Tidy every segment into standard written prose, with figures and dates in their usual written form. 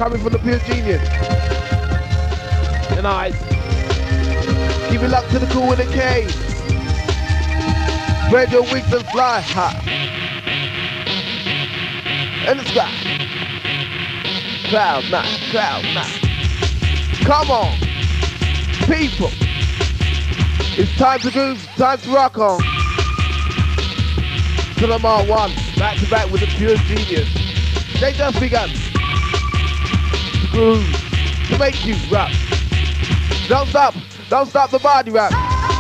coming from the pure genius. And eyes. Give it luck to the cool with a K. Spread your wings and fly high. In the sky. Cloud nine, cloud nine. Come on, people. It's time to groove, time to rock on. To the Mark 1, back to back with the pure genius. They just begun to groove, to make you rock. Don't stop the body rock.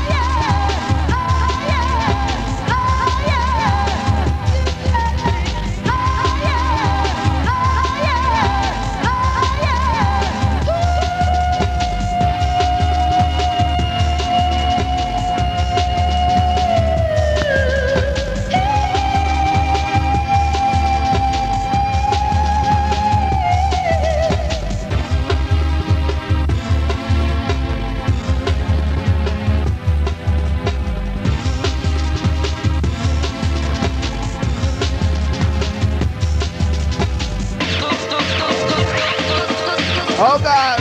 Oh God!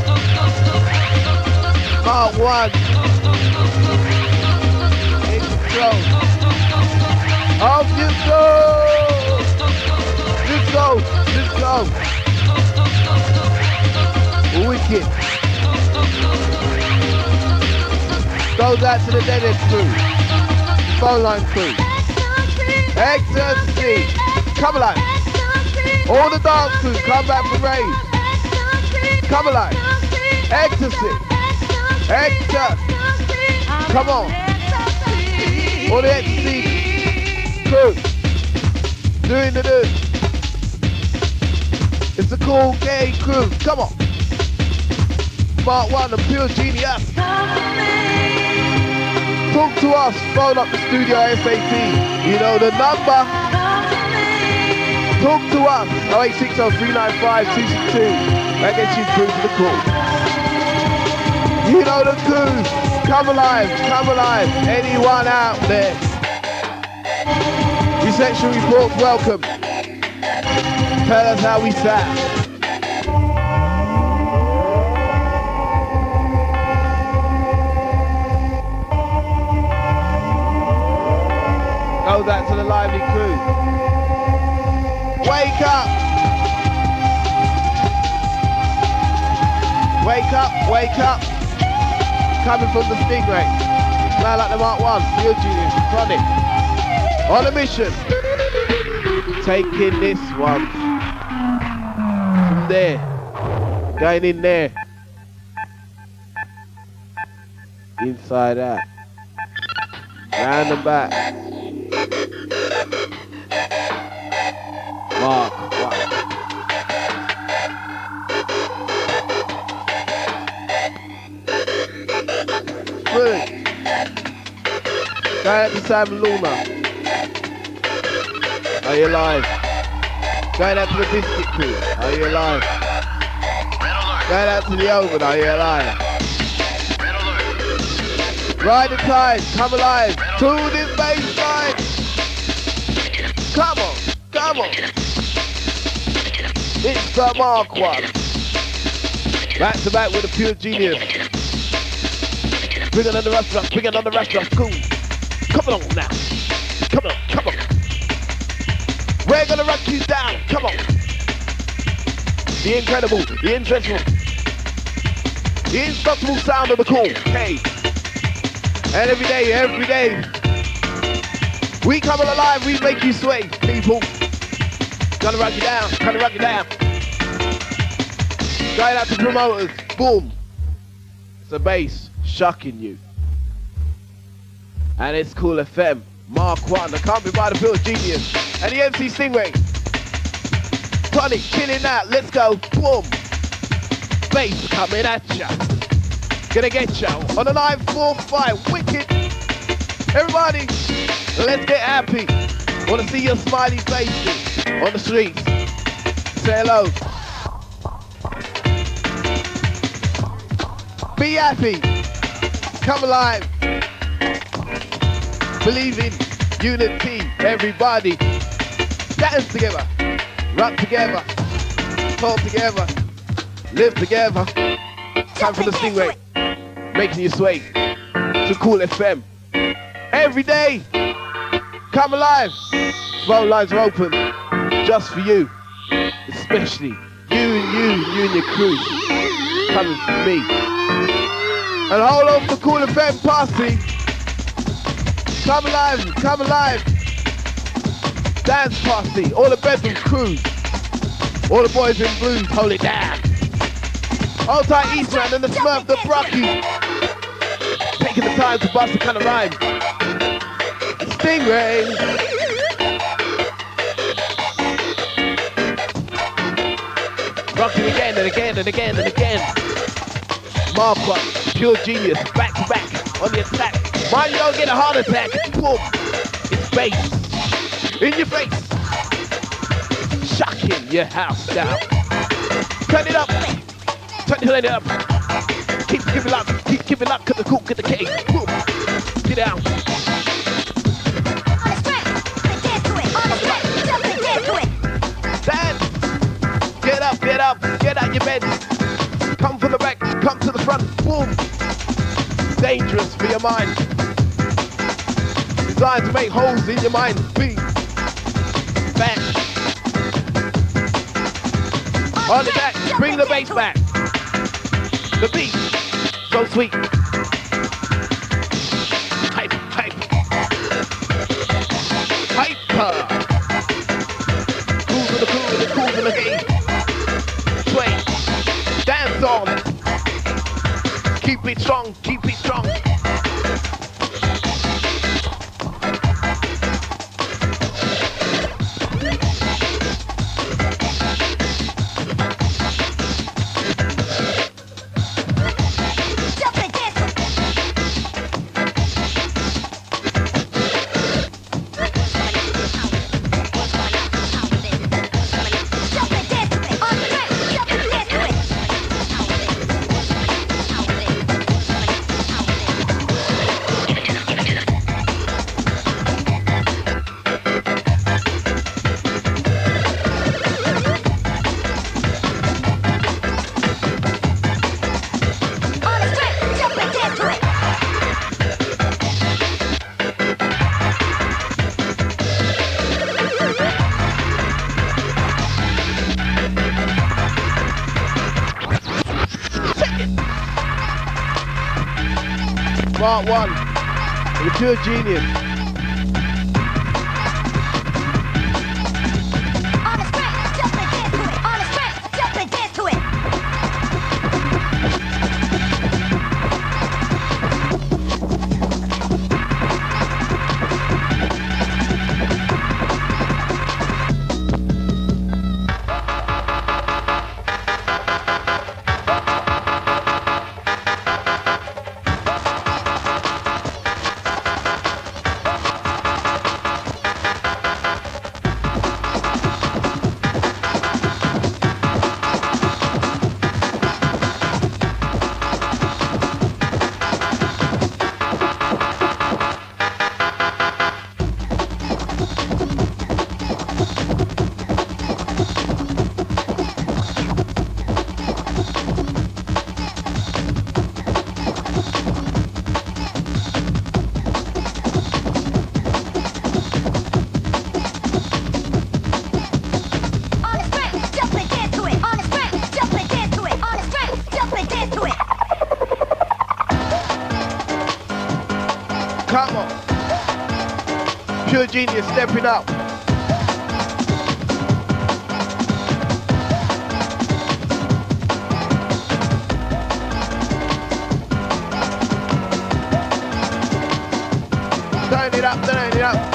Mark 1 in control. Off you go! Let's go! Wicked. Goes out to the dead end crew. Phone line crew. Ecstasy. Come alive. All the dance crew come back for rave. Come alive. Ecstasy. Ecstasy. Come on. All the ecstasy crew. Doing the do. It's the cool gay crew. Come on. Mark 1, the pure genius. Talk to us. Phone up the studio SAP. You know the number. Talk to us. 0860-395-262. That gets you through to the call. You know the crew. Come alive. Anyone out there? Reception reports welcome. Tell us how we sound. Goes out to the lively crew. Wake up! Wake up! Coming from the Stingray. Smell like the Mark 1, Pure Genius, Chronic. On a mission. Taking this one. From there. Going in there. Inside out. Round and back. Mark 1. Good. Going out to Simon Luna. Are you alive? Going out to the Biscuit crew. Are you alive? Going out to the Open. Are you alive? Ride the tide. Come alive. To this baseline. Come on. It's the Mark 1. Back to back with the pure genius. Bring it on the restaurant, cool. Come on now. Come on. We're gonna rock you down, come on. The incredible, the invincible, the indestructible sound of the cool, hey. And every day, we come alive, we make you sway, people. Gonna rock you down. Going out to promoters, boom. It's a bass. Shocking you. And it's Cool FM, Mark 1, accompanied by the pure genius and the MC Stingray. Chronic, killing that, let's go, boom. Bass coming at ya. Gonna get ya on the 945, wicked. Everybody, let's get happy. Wanna see your smiley faces on the streets. Say hello. Be happy. Come alive. Believe in unity, everybody. Dance together, rock together. Pull together. Live together. Time for the Stingray. Making you sway to Cool FM. Every day. Come alive. Phone lines are open. Just for you. Especially you and your crew. Coming for me. And hold on for the Cool FM party. Come alive. Come alive. Dance party. All the bedroom crews. All the boys in blues, hold it down. Old tight Eastman and the Smurf, the Brocky. Taking the time to bust a kind of rhyme. Stingray. Rocking again and again and again and again. Marquardt, pure genius, back to back on the attack. Mind you don't get a heart attack. Boom. It's bass. In your face. Shocking your house down. Turn it up. Turn it up. Keep giving up. Keep giving up. Cut the cook, get the cake. Boom. Get down. On the strap, dance to it. On the strap, jump and dance to it. Dance. Get up, get up. Get out your bed. Come from the back. Come to the front. Boom. Dangerous for your mind. Designed to make holes in your mind. Beat. Back. On the back, bring the bass back. The beat, so sweet. Hype, hype. Hyper. Cool to the cool, the cool to the game. Sway, dance on. Keep it strong, keep it strong. Part 1, the pure genius. On the strap, jump and dance to it. On the strap, jump and dance to it. Come on. Pure genius stepping up. Turn it up, turn it up.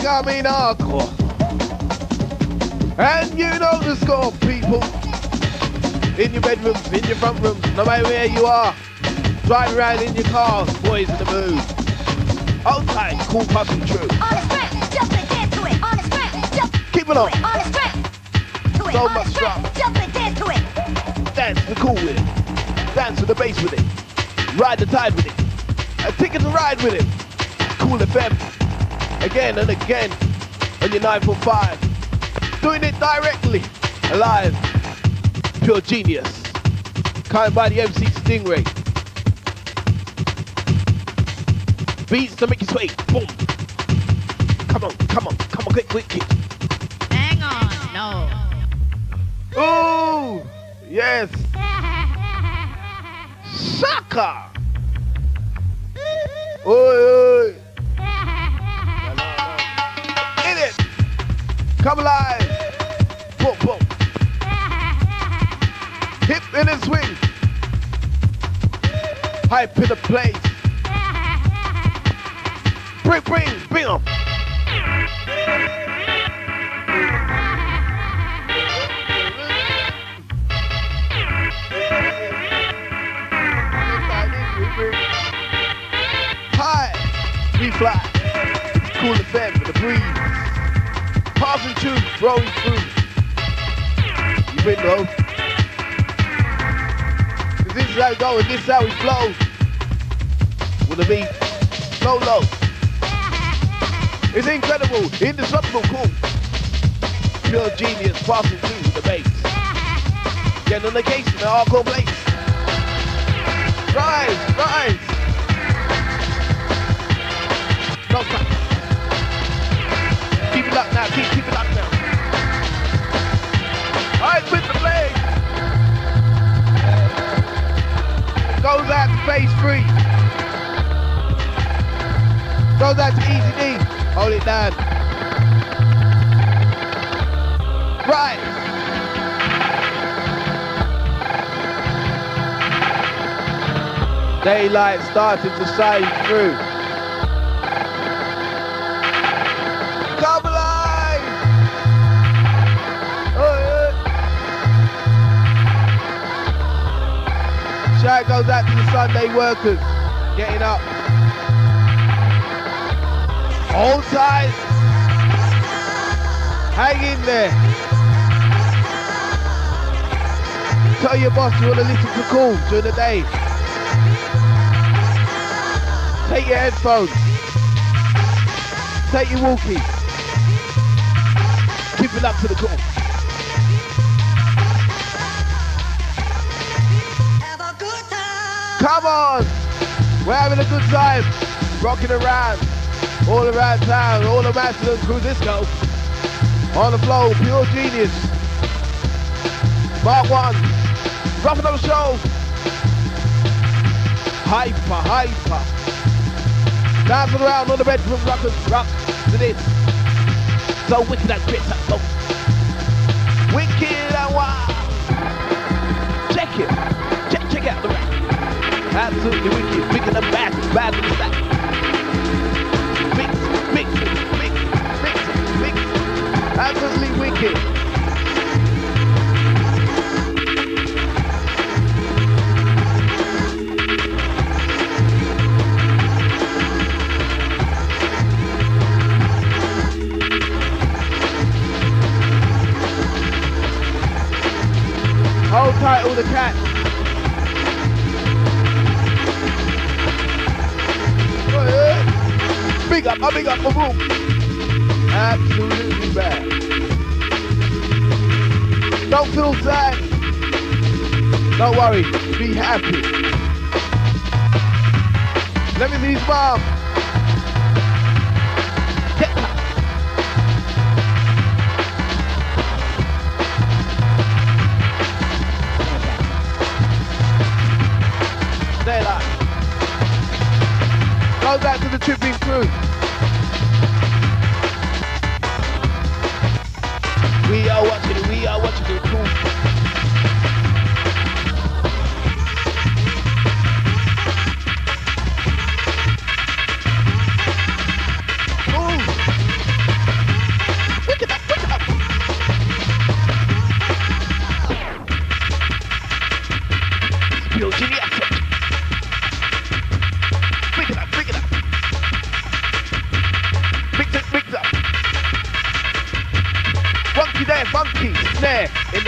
coming hardcore. And you know the score, people. In your bedrooms, in your front rooms, no matter where you are. Driving around in your cars, boys in the mood. Hold tight, cool, puzzle, true. On the strip, jump and dance to it. On the strip, jump. Keep it on. On the strip, to it. So On much the strip, drop. jump and dance to it. Dance the cool with it. Dance with the bass with it. Ride the tide with it. A ticket to ride with it. Cool FM. Again and again on your 945. Doing it directly. Alive. Pure genius. Coming by the MC Stingray. Beats to make you sway. Boom. Come on, come on, come on, quick, quick, quick. Hang on, no. Ooh, yes. Shaka. Oi, oi. In it. Come alive. Boom, boom. Hip in a swing. Hype in the place. Bring 'em. High, we fly. Cool effect with the breeze. Passing through, rolling through. You been though. This is how we go and this is how we flow. With the beat, low. It's incredible, indestructible, cool. Pure genius, passing through the bass. Get on the case in the hardcore place. Rise. No stop. Keep it up now, keep it up now. Alright, with the blade. Goes out to Phase 3. Goes out to Easy D. Hold it down. Right. Daylight starting to shine through. Come alive! Oh, yeah. Shout goes out to the Sunday workers. Getting up. Hold tight. Hang in there. Tell your boss you want to listen to cool during the day. Take your headphones. Take your walkie. Keep it up to the cool. Have a good time. Come on. We're having a good time. Rocking around. All around town, all the Mastodon crew, disco. On the flow, pure genius. Mark 1, roughing up the show. Hyper. Dancing around on the bedroom, rockers, rock to this. So wicked and grit, so wicked and wild. Check it, check out the rap. Absolutely wicked, bigger than bad than that. Mix. Absolutely wicked. Hold tight, all the cats. Big up, my room. Absolutely bad. Don't feel sad. Don't worry, be happy. Let me leave mom. Stay alive. Go back to the tripping crew. We are watching the crew.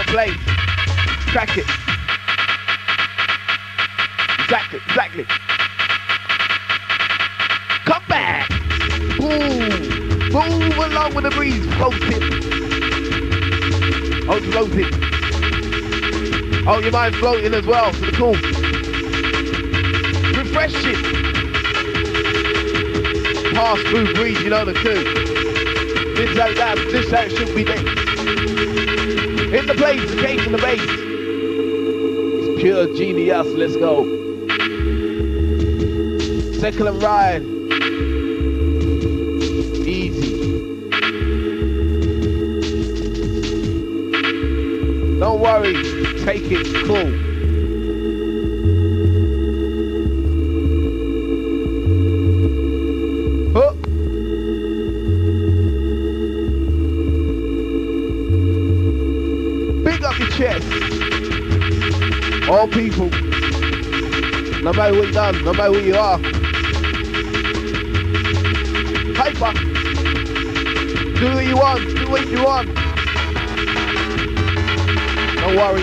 place. Crack it. Exactly. Come back. Boom. Move along with the breeze. Floating. Oh, floating. Oh, your mind's floating as well. So cool. Refreshing. Pass through breeze, you know the coup. This how it should be done. In the place, the case in the base. It's pure genius, let's go. Second ride. Easy. Don't worry, take it cool. Hook. Big up your chest. All people. No matter what you done, no matter who you are. Hyper. Do what you want, do what you want. Don't worry.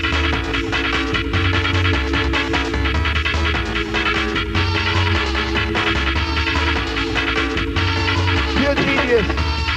Pure genius.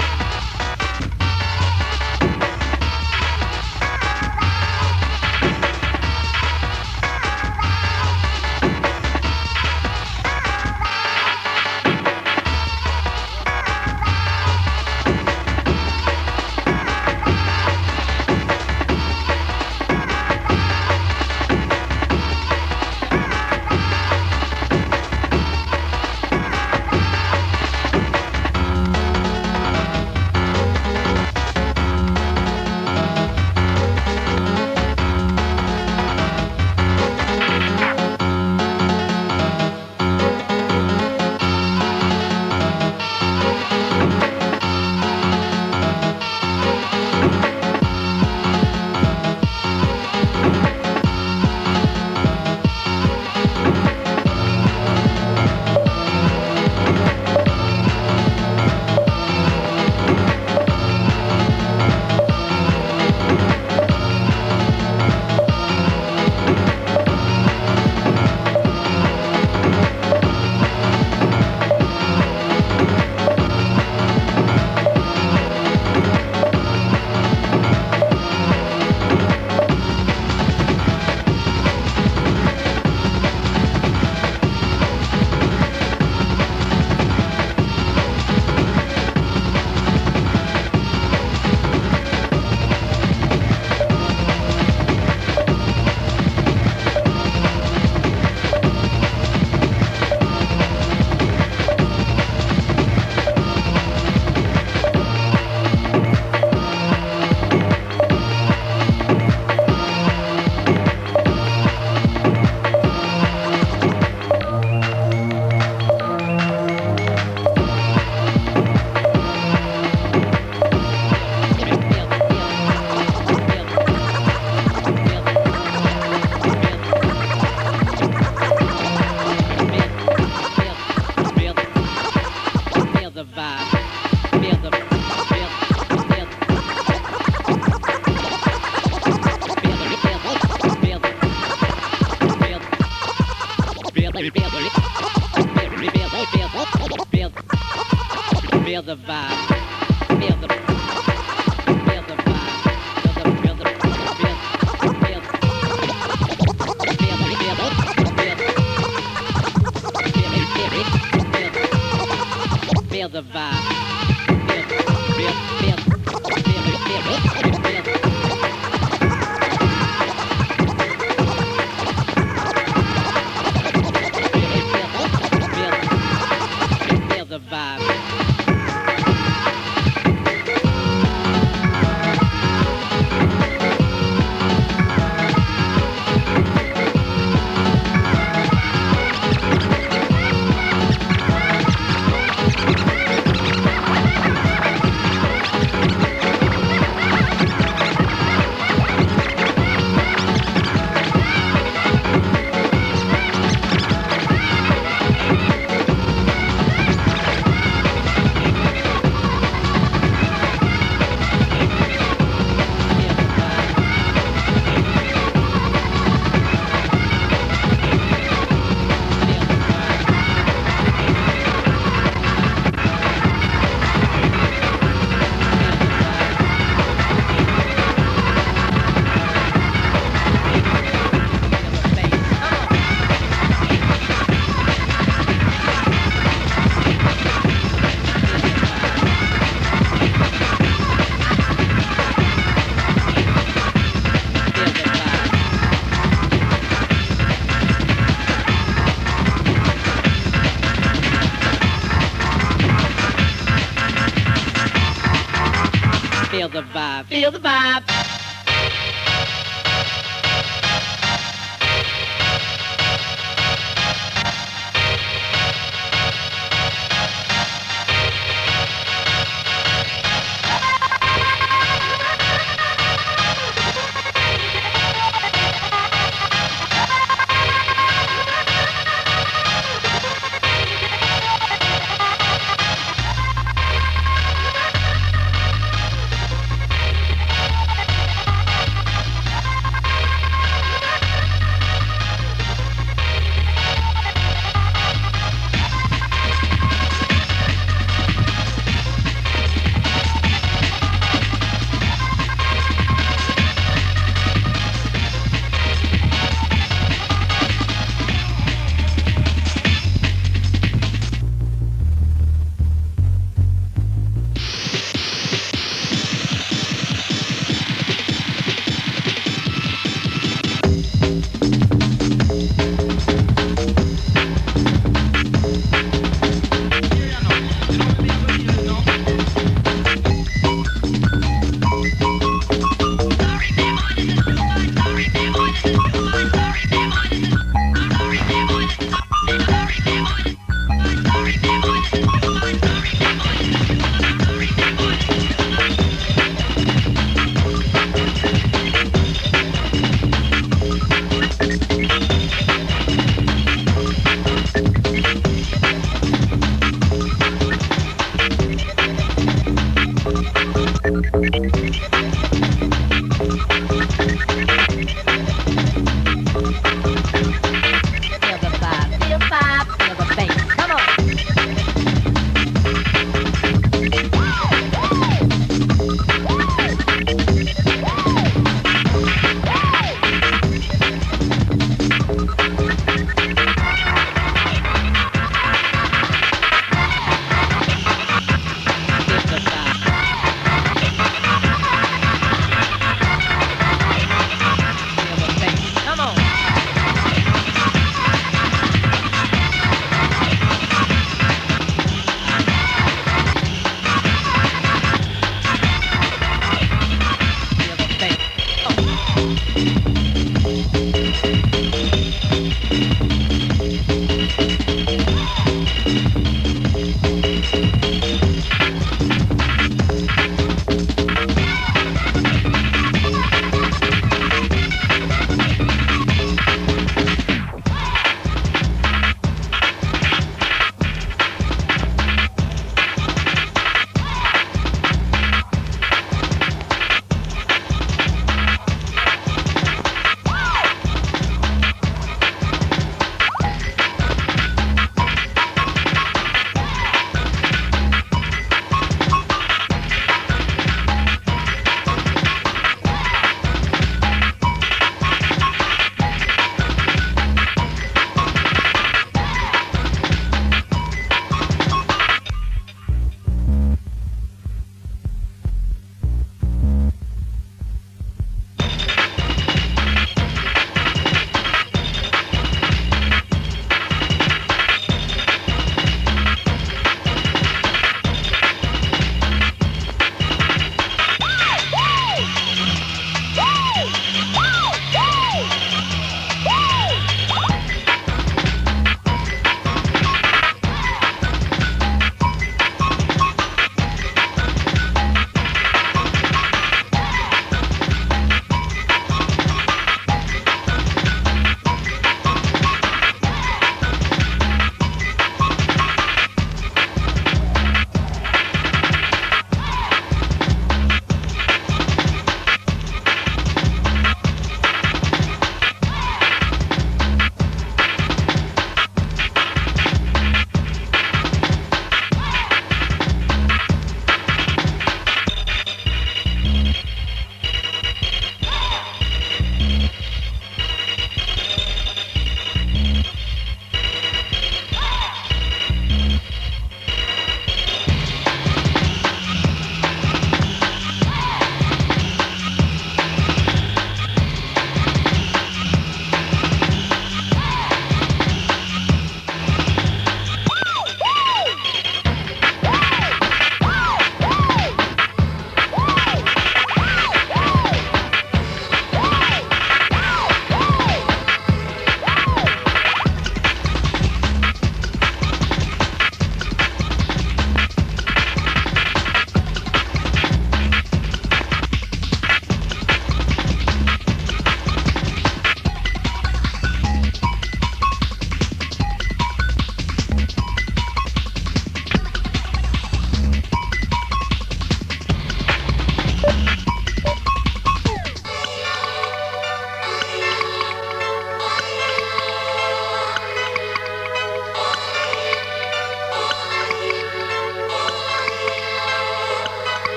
Feel the vibe. Feel the vibe. Feel the vibe. the vibe, feel the vibe.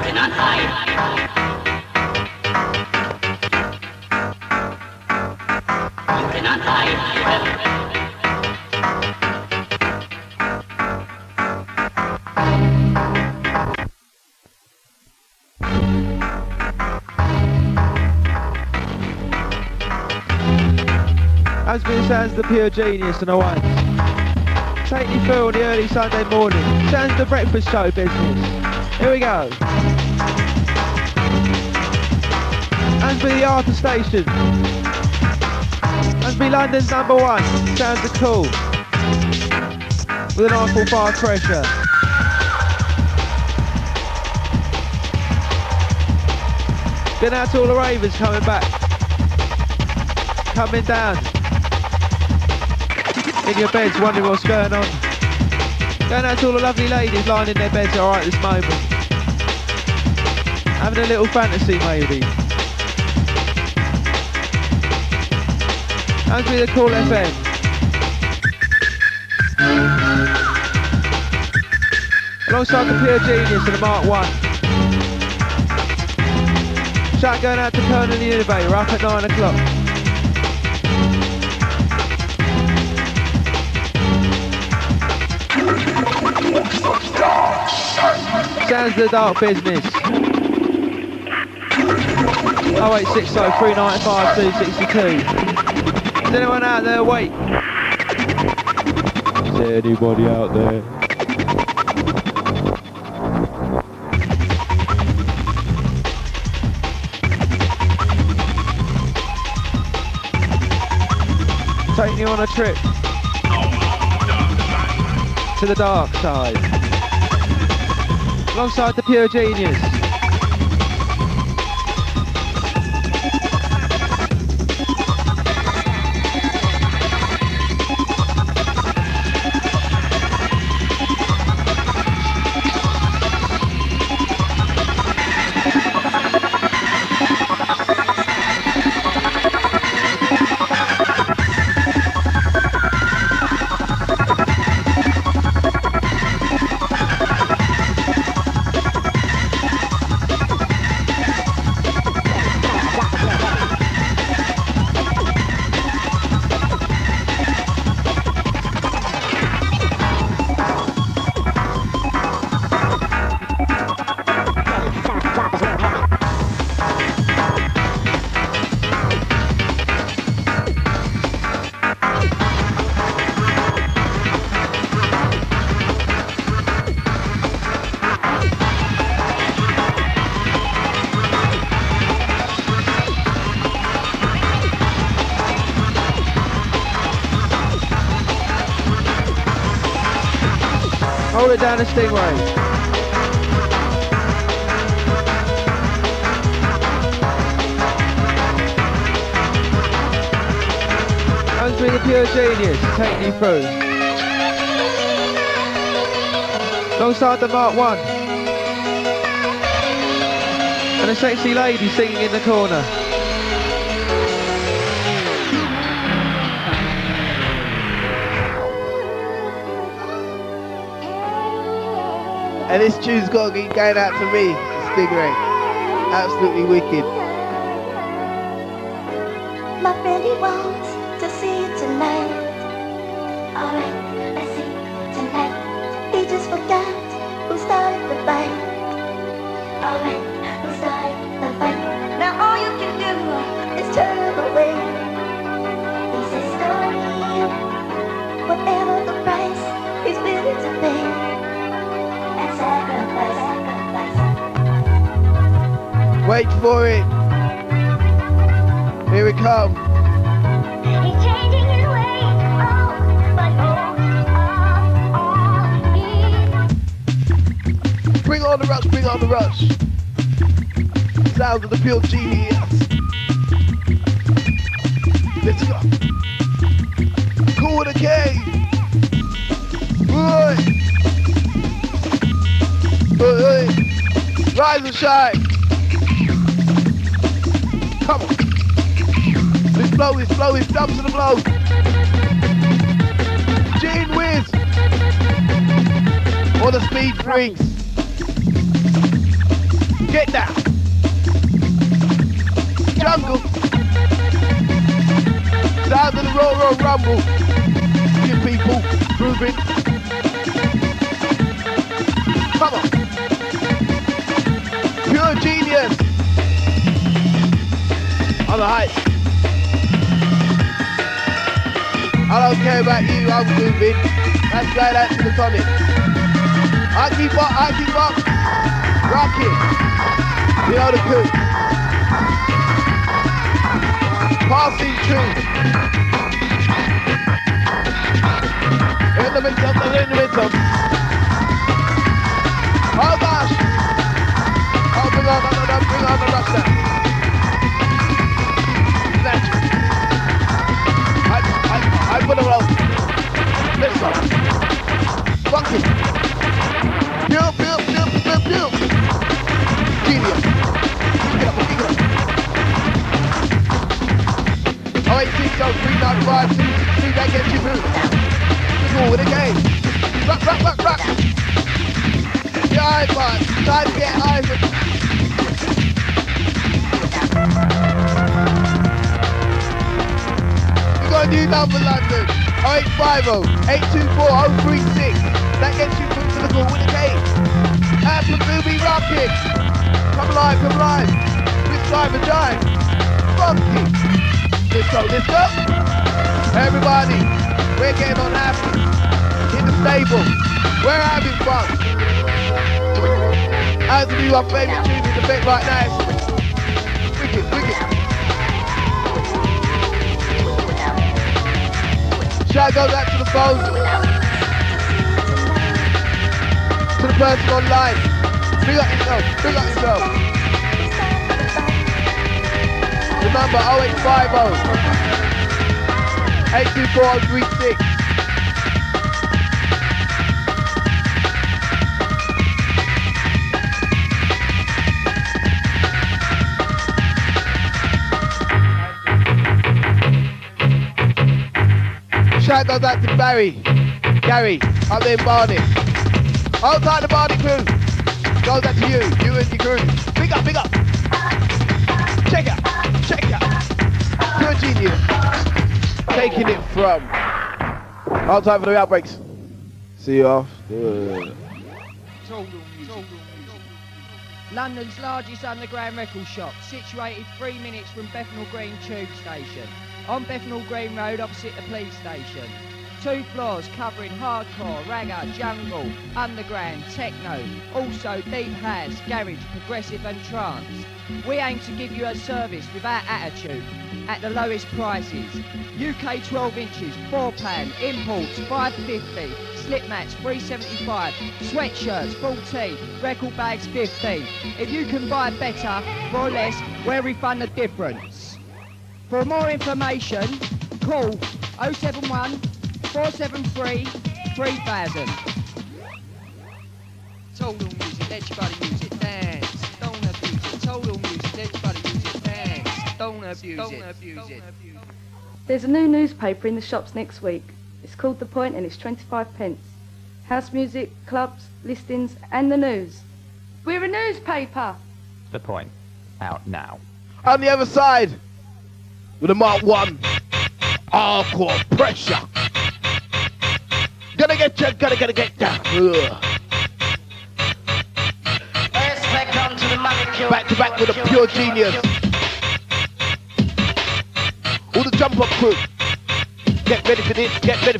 As me sounds the pure genius and away. Take you through on the early Sunday morning. Sounds the breakfast show business. Here we go. And be the Arthur Station. And be London's #1. Sounds are cool. With an Eiffel fire pressure. Going out to all the ravers coming back. Coming down. In your beds, wondering what's going on. Going out to all the lovely ladies lying in their beds alright this moment. Having a little fantasy maybe. Hands me the Cool FM. Alongside the Pure Genius and the Mark 1. Shout going out to Conan the Innovator, up at 9 o'clock. Sounds the dark business. 0860 395 262. Is anyone out there awake? Is there anybody out there? Taking you on a trip to the dark side. Alongside the Pure Genius. Hold it down the Stingray. Comes with the Pure Genius, taking you through. Alongside the Mark 1. And a sexy lady singing in the corner. And this tune's got to be going out to me, Stingray. Absolutely wicked. My friend, he wants to see you tonight. Alright, let's see tonight. He just forgot who started the fight. Alright, who started the fight. Now all you can do is turn away. He says, "Story, whatever the price he's willing to pay." Wait for it. Here it comes. He's changing his ways, oh, but Bring on the rush, bring on the rush. Sounds of the Pure Genius. Let's go. Cool the cave. Hey. Rise and shine. Come on. This blow is dump to the blow. Gene Wiz. Or the speed drinks. Get down. Jungle. Sound of the Royal Rumble. You people moving. Come on. Pure genius. On the heights. I don't care about you, I'm moving. That's going out to the tonic. I keep up. Rock it. You know the coup. Passing through. In the momentum. Oh gosh. Oh, bring on the rush down. Snatch it. I put it on. Let's go. Fuck it. Pew. Genius. Pick it up. 0860395 see that gets you through. Cool with the game. Rock. Your eyes, man. Time to get eyes. You got a new number, London. 0850-824-036. That gets you through to the call with the game. After Booby Rocket. Come live. This time and die. Funky. Let's go. Everybody, we're getting on happy. In the stable. We're having fun. As we my favourite tune in the bit right now. Wicked. Shout goes out to the phone. To the person online. Big up yourself. Remember 0850-824-036. Shout goes out to Gary, up there in Barnet. Hold tight the Barnet crew. Goes out to you and your crew. Big up. Check out. Pure genius. Taking it from. Hold tight for the outbreaks. See you off. London's largest underground record shop, situated 3 minutes from Bethnal Green Tube Station. On Bethnal Green Road opposite the police station. 2 floors covering hardcore, ragga, jungle, underground, techno, also deep house, garage, progressive and trance. We aim to give you a service without attitude, at the lowest prices. UK 12 inches, 4-pan, imports 550, slip mats 375, sweatshirts 14, record bags 15. If you can buy better or less, we'll refund the difference. For more information, call 071 473 3000. Total music, let your body use it, dance. Don't abuse it. Total music, let your body use it, dance. Don't abuse it. There's a new newspaper in the shops next week. It's called The Point and it's 25p. House music, clubs, listings and the news. We're a newspaper. The Point, out now. On the other side, with a Mark 1, hardcore pressure. Gotta get ya. Back to back with a pure genius. All the jump up crew. Get ready for this.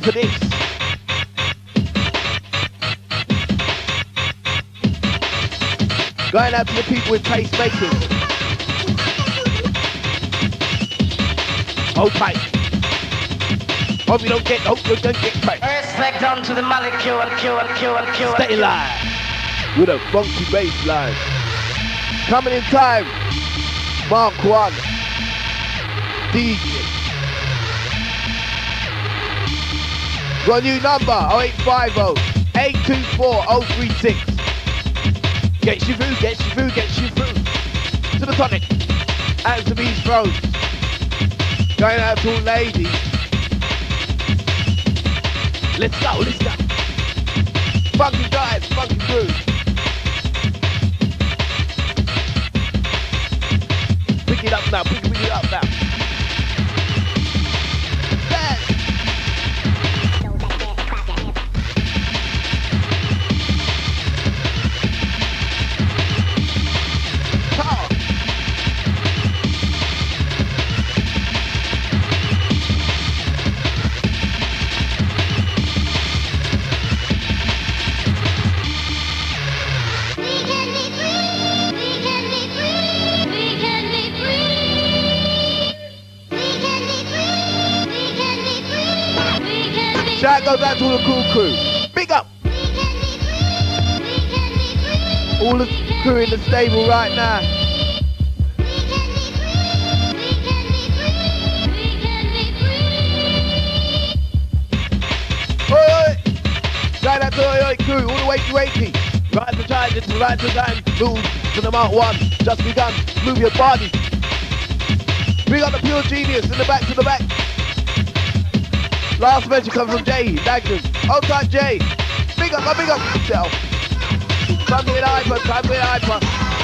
Going out to the people with pacemakers. Hold tight. Hope you don't get cracked. Respect onto the molecule. Stay alive with a funky bass line. Coming in time, Mark 1, DJ. Got a new number, 0850-824-036. Gets you through. To the tonic, out to these throws. Going out to all ladies. Let's go. Funky guys, funky crew. up now, bring it up now. Shout goes out to all the cool crew. Big up! All the crew in the stable right now. Oi, oi! Shout out to oi, oi crew, all the way to wakey. Rise the tide, it's the rise the time. Move to the Mark 1, just begun. Move your body. Bring up the pure genius in the back to the back. Last mention comes from Jay, Magnum. Outside Jay. Big up yourself. Time to get hyper, time to get hyper.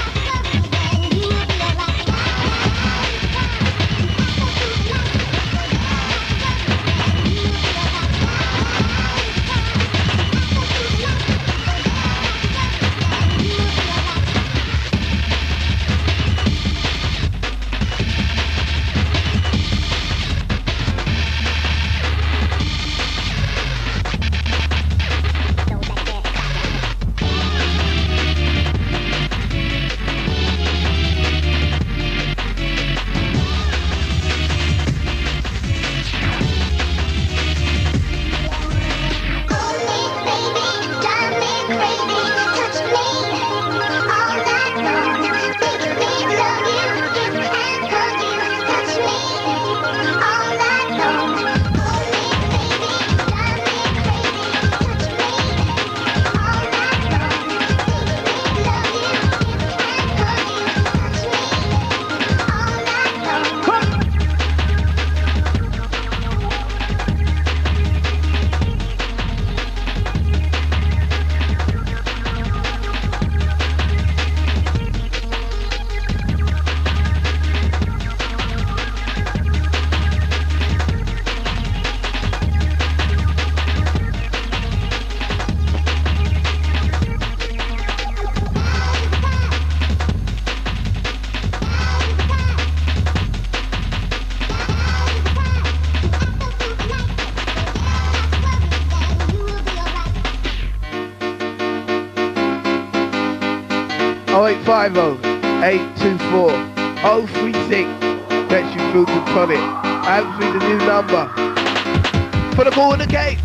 Oh 0850 824 036. Gets you through to Tonic. Absolutely the new number. For the ball in the cake.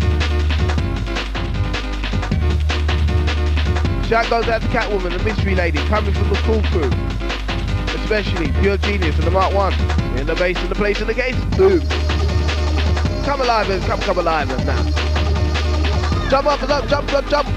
Shout goes out to Catwoman, the mystery lady, coming from the cool crew. Especially Pure Genius and the Mark 1. In the base, in the place, in the case. Boom. Come alive, man. Come alive, man. Now. Jump up, jump.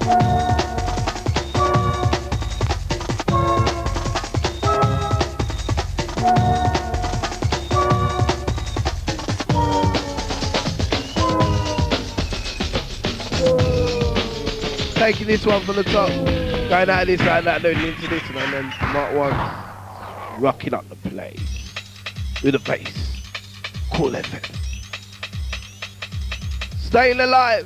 Taking this one from the top, going out of this, out that, loading into this one, and then Mark 1 rocking up the place with a bass. Cool FM. Staying alive.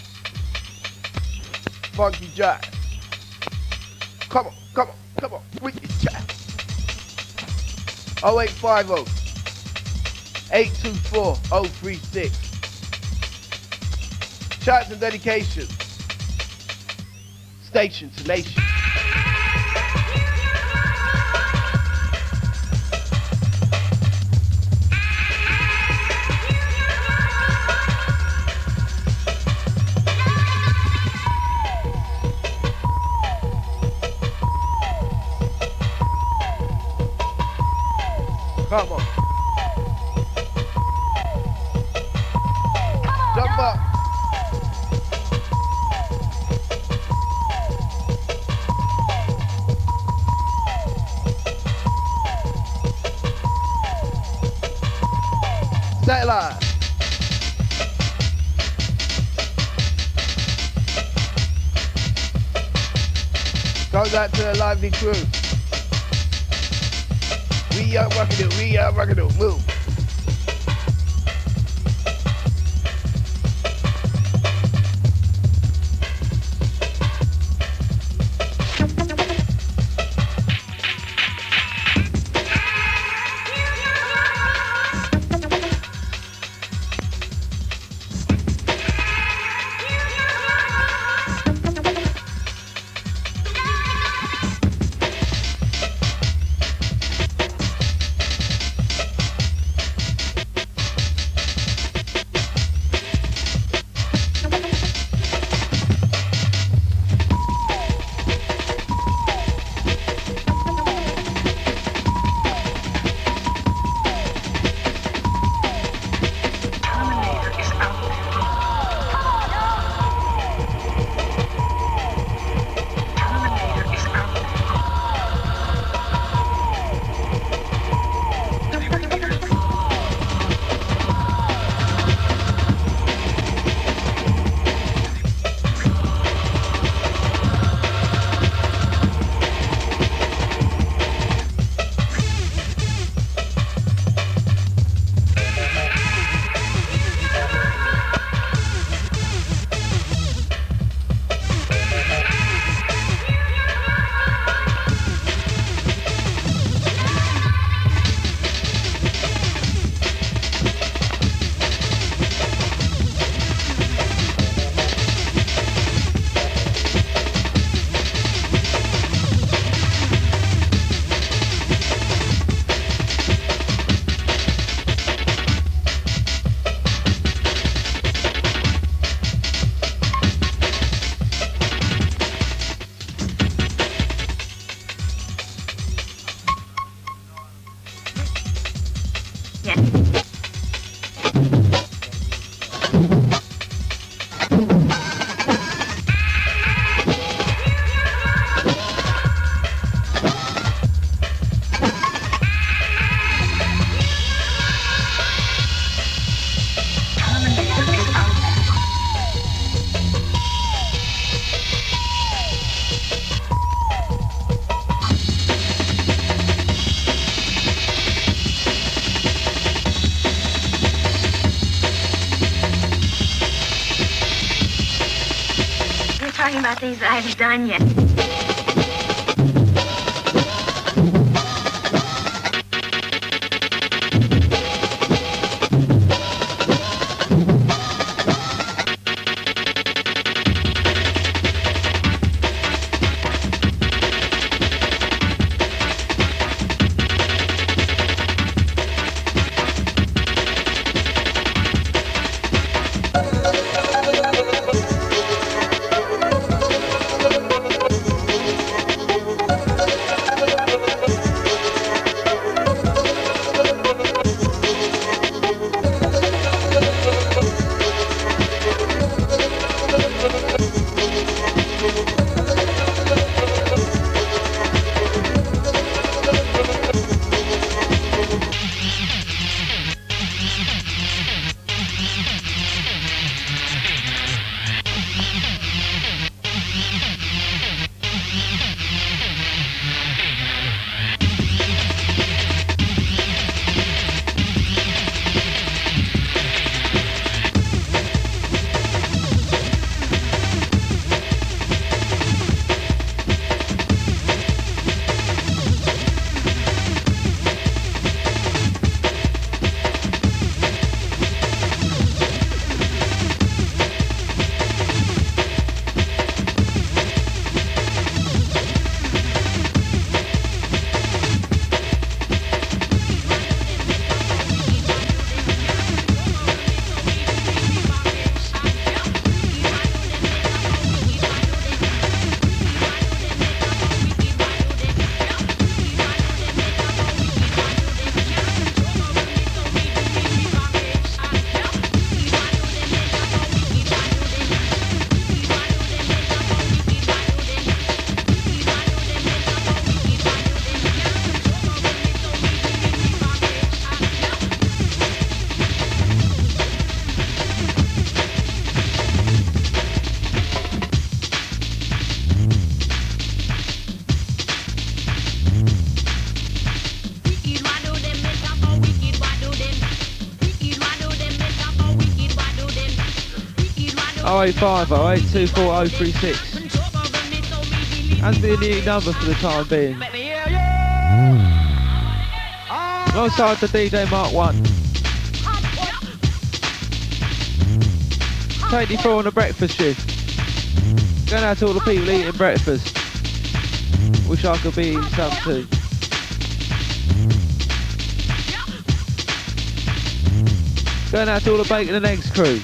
Funky Jack. Come on, come on, come on. Wicked Jack. 0850 824 036. Shouts and dedications. Station to nation. Come on. Jump up. Satellite. Goes out to the lively crew. We are rocking it, move. Talking about things that I haven't done yet. 085 0824 036. Has been a new number for the time being. Alongside the DJ Mark 1. Take you through on a breakfast shift. Going out to all the people eating breakfast. Wish I could be eating some too. Going out to all the bacon and eggs crew.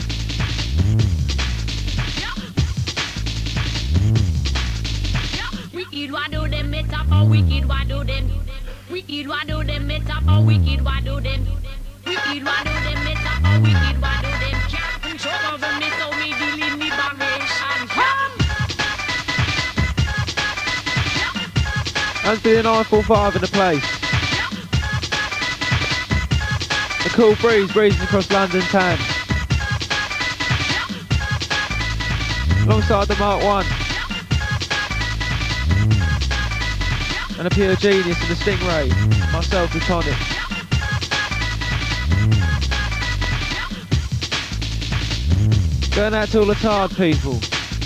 Wicked, why do them mess up? Oh, wicked, why do them? Wicked, why do them mess up? Oh, wicked, why do them? Wicked, why do them mess up? Oh, wicked, why do them? Can't control over me, so me dealing me variation. Has been a 945 in the place. The cool breeze breezing across London town. Alongside the Mark 1. And a Pure Genius and the Stingray. Myself, the Tonic. Going out to all the tired people.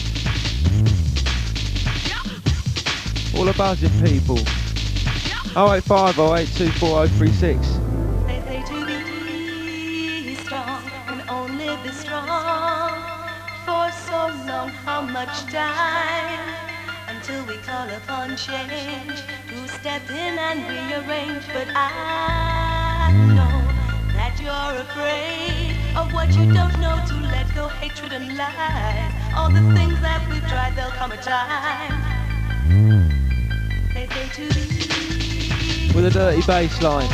All the buzzing people. 085 0824 036. They say to be strong and only be strong. For so long, how much time until we call upon change to step in and rearrange? But I know that you're afraid of what you don't know, to let go hatred and lies. All the things that we've tried, there'll come a time. They say to be with a dirty bass line.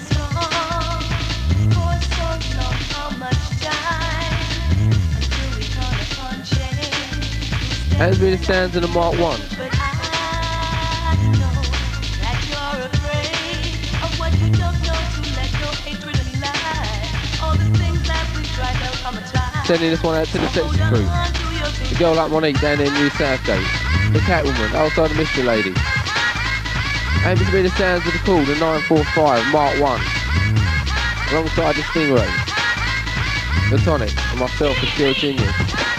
As really stands in the Mark 1. Sending this one out to the sexy crew. The girl like Monique down there in New Southgate. The Catwoman, outside the Mystery Lady. Aiming to be the sounds of the call, the 945 Mark 1. Alongside the Stingray. The Tonic, and myself, the Pure Genius.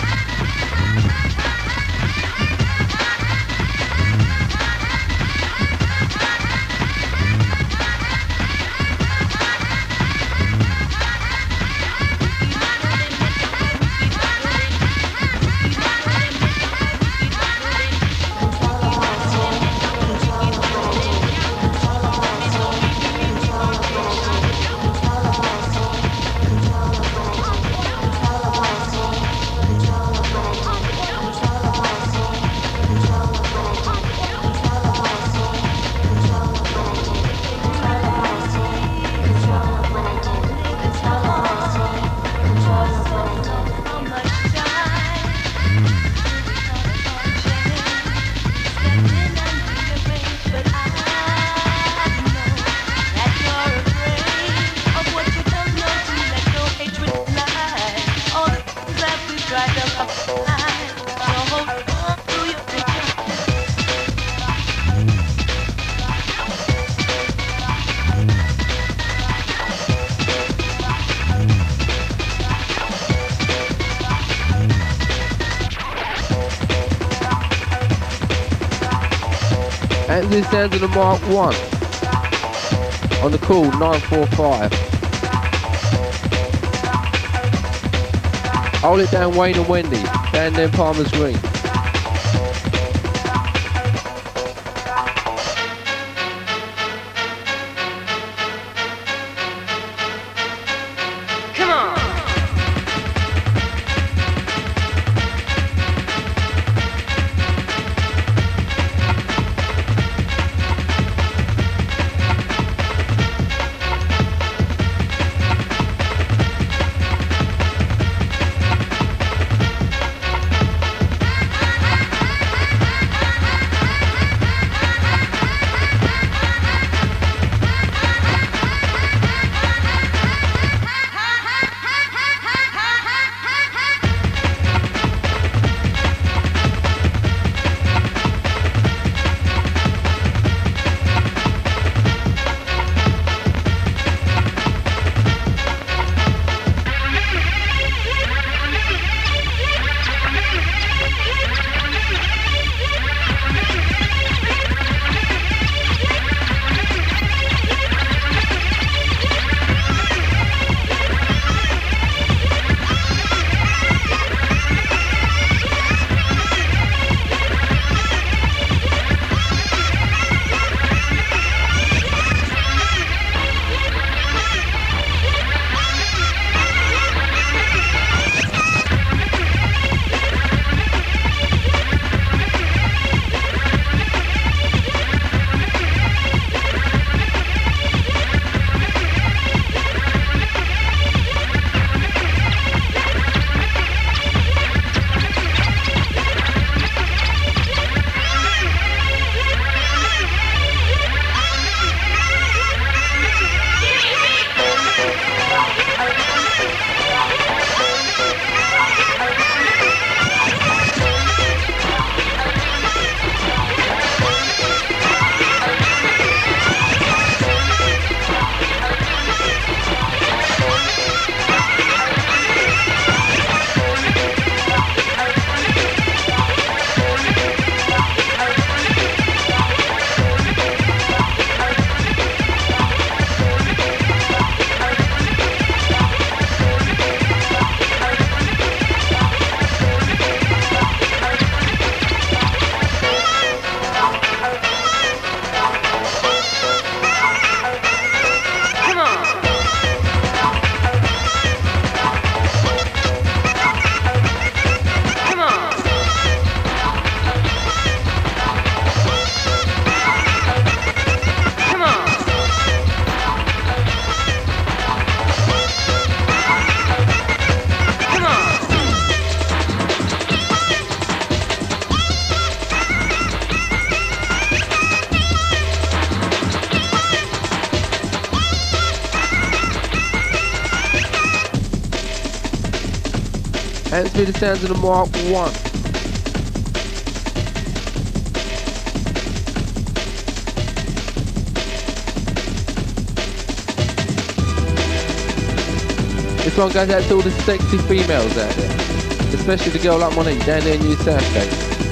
And this sounds in the Mark 1 on the call 945. Hold it down, Wayne and Wendy, down there in Palmer's Green. Hands me the sounds of the Mark 1. This one goes out to all the sexy females out there, especially the girl like Monique down there in New Southgate.